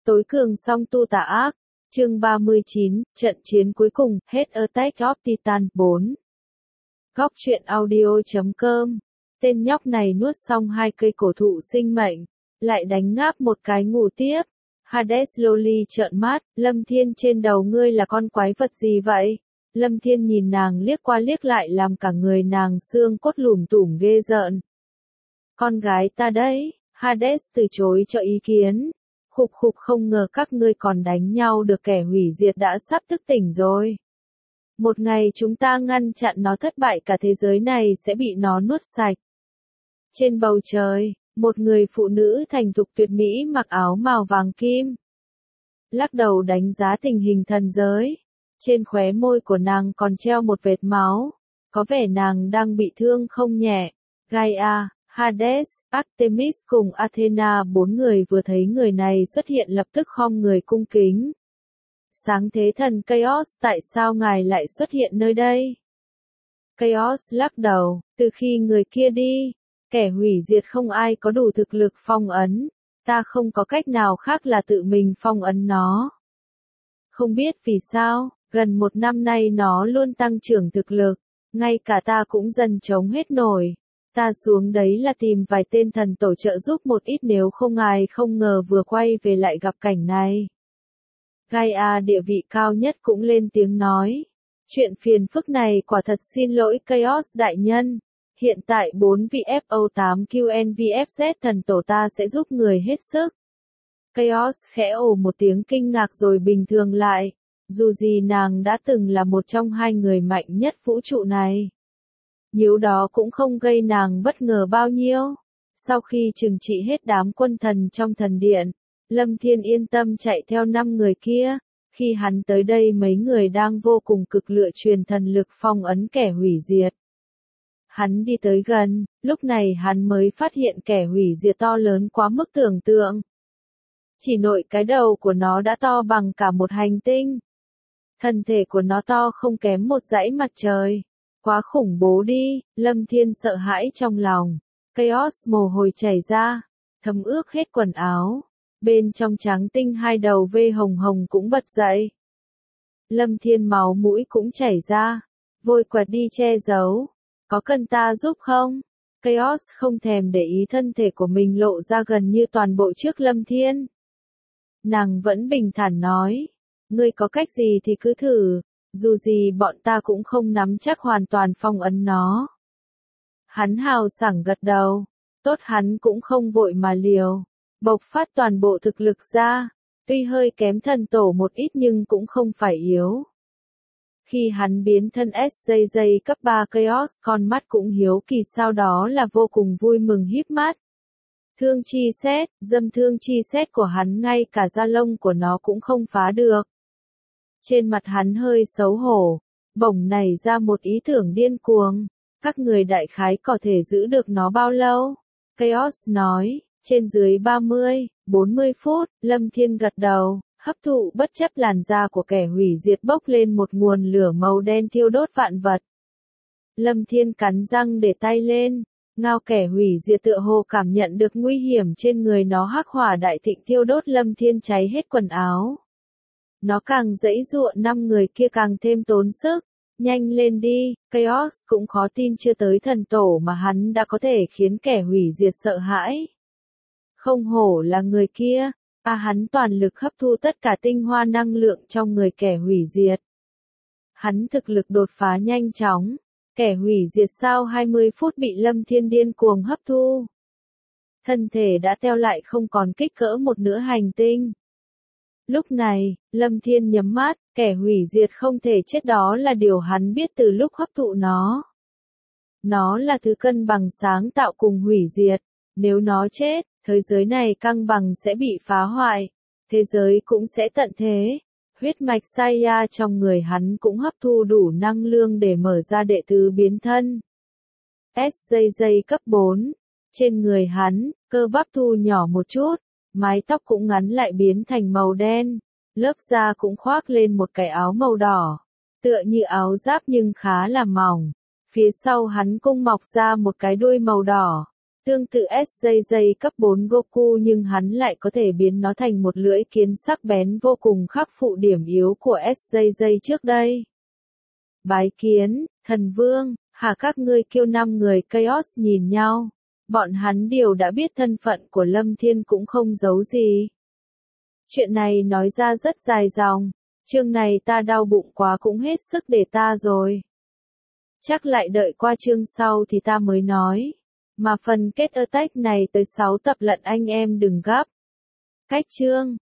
Tối cường song tu tà ác. Chương 39, trận chiến cuối cùng, hết Attack of Titan 4. Góc truyện audio.com. Tên nhóc này nuốt xong 2 cây cổ thụ sinh mệnh, lại đánh ngáp một cái ngủ tiếp. Hades Loli trợn mắt, Lâm Thiên trên đầu ngươi là con quái vật gì vậy? Lâm Thiên nhìn nàng liếc qua liếc lại làm cả người nàng xương cốt lủm tủm ghê rợn. Con gái ta đấy, Hades từ chối cho ý kiến. Khục khục, không ngờ các ngươi còn đánh nhau được, kẻ hủy diệt đã sắp thức tỉnh rồi. Một ngày chúng ta ngăn chặn nó thất bại, cả thế giới này sẽ bị nó nuốt sạch. Trên bầu trời, một người phụ nữ thành thục tuyệt mỹ mặc áo màu vàng kim, lắc đầu đánh giá tình hình thần giới. Trên khóe môi của nàng còn treo một vệt máu, có vẻ nàng đang bị thương không nhẹ. Gaia, Hades, Artemis cùng Athena, 4 người vừa thấy người này xuất hiện lập tức khom người cung kính. Sáng thế thần Chaos, tại sao ngài lại xuất hiện nơi đây? Chaos lắc đầu, từ khi người kia đi, kẻ hủy diệt không ai có đủ thực lực phong ấn, ta không có cách nào khác là tự mình phong ấn nó. Không biết vì sao, gần 1 năm nay nó luôn tăng trưởng thực lực, ngay cả ta cũng dần chống hết nổi. Ta xuống đấy là tìm vài tên thần tổ trợ giúp một ít, nếu không ai không ngờ vừa quay về lại gặp cảnh này. Gaia địa vị cao nhất cũng lên tiếng nói. Chuyện phiền phức này quả thật xin lỗi Chaos đại nhân. Hiện tại 4 vị FO8QNVFZ thần tổ ta sẽ giúp người hết sức. Chaos khẽ ồ một tiếng kinh ngạc rồi bình thường lại. Dù gì nàng đã từng là một trong 2 người mạnh nhất vũ trụ này. Nhiễu đó cũng không gây nàng bất ngờ bao nhiêu. Sau khi trừng trị hết đám quân thần trong thần điện, Lâm Thiên yên tâm chạy theo 5 người kia. Khi hắn tới đây mấy người đang vô cùng cực lựa truyền thần lực phong ấn kẻ hủy diệt. Hắn đi tới gần, lúc này hắn mới phát hiện kẻ hủy diệt to lớn quá mức tưởng tượng. Chỉ nội cái đầu của nó đã to bằng cả một hành tinh. Thân thể của nó to không kém một dãy mặt trời. Quá khủng bố đi, Lâm Thiên sợ hãi trong lòng. Chaos mồ hôi chảy ra, thấm ướt hết quần áo. Bên trong trắng tinh 2 đầu vê hồng hồng cũng bật dậy. Lâm Thiên máu mũi cũng chảy ra, vội quạt đi che giấu. Có cần ta giúp không? Chaos không thèm để ý thân thể của mình lộ ra gần như toàn bộ trước Lâm Thiên. Nàng vẫn bình thản nói, ngươi có cách gì thì cứ thử. Dù gì bọn ta cũng không nắm chắc hoàn toàn phong ấn nó. Hắn hào sảng gật đầu. Tốt, hắn cũng không vội mà liều. Bộc phát toàn bộ thực lực ra. Tuy hơi kém thần tổ một ít nhưng cũng không phải yếu. Khi hắn biến thân SJJ cấp 3 Chaos, con mắt cũng hiếu kỳ, sau đó là vô cùng vui mừng híp mắt. Thương chi xét, dâm thương chi xét của hắn ngay cả da lông của nó cũng không phá được. Trên mặt hắn hơi xấu hổ, bỗng nảy ra một ý tưởng điên cuồng. Các người đại khái có thể giữ được nó bao lâu? Chaos nói, trên dưới 40 phút, Lâm Thiên gật đầu, hấp thụ bất chấp làn da của kẻ hủy diệt bốc lên một nguồn lửa màu đen thiêu đốt vạn vật. Lâm Thiên cắn răng để tay lên, ngao kẻ hủy diệt tựa hồ cảm nhận được nguy hiểm trên người nó, hắc hỏa đại thịnh thiêu đốt Lâm Thiên cháy hết quần áo. Nó càng giãy giụa, 5 người kia càng thêm tốn sức. Nhanh lên đi, Chaos cũng khó tin chưa tới thần tổ mà hắn đã có thể khiến kẻ hủy diệt sợ hãi. Không hổ là người kia, hắn toàn lực hấp thu tất cả tinh hoa năng lượng trong người kẻ hủy diệt. Hắn thực lực đột phá nhanh chóng, kẻ hủy diệt sau 20 phút bị Lâm Thiên điên cuồng hấp thu. Thân thể đã teo lại không còn kích cỡ một nửa hành tinh. Lúc này, Lâm Thiên nhắm mắt, kẻ hủy diệt không thể chết, đó là điều hắn biết từ lúc hấp thụ nó. Nó là thứ cân bằng sáng tạo cùng hủy diệt, nếu nó chết, thế giới này cân bằng sẽ bị phá hoại, thế giới cũng sẽ tận thế. Huyết mạch Saya trong người hắn cũng hấp thu đủ năng lượng để mở ra đệ tứ biến thân. SJJ cấp 4, trên người hắn, cơ bắp thu nhỏ một chút. Mái tóc cũng ngắn lại biến thành màu đen, lớp da cũng khoác lên một cái áo màu đỏ, tựa như áo giáp nhưng khá là mỏng. Phía sau hắn cũng mọc ra một cái đuôi màu đỏ, Tương tự SJJ cấp 4 Goku nhưng hắn lại có thể biến nó thành một lưỡi kiếm sắc bén vô cùng khắc phụ điểm yếu của SJJ trước đây. Bái kiến, thần vương, hả các ngươi kêu 5 người Chaos nhìn nhau. Bọn hắn đều đã biết thân phận của Lâm Thiên cũng không giấu gì. Chuyện này nói ra rất dài dòng, chương này ta đau bụng quá cũng hết sức để ta rồi. Chắc lại đợi qua chương sau thì ta mới nói. Mà phần kết attack này tới 6 tập lận anh em đừng gấp. Cách chương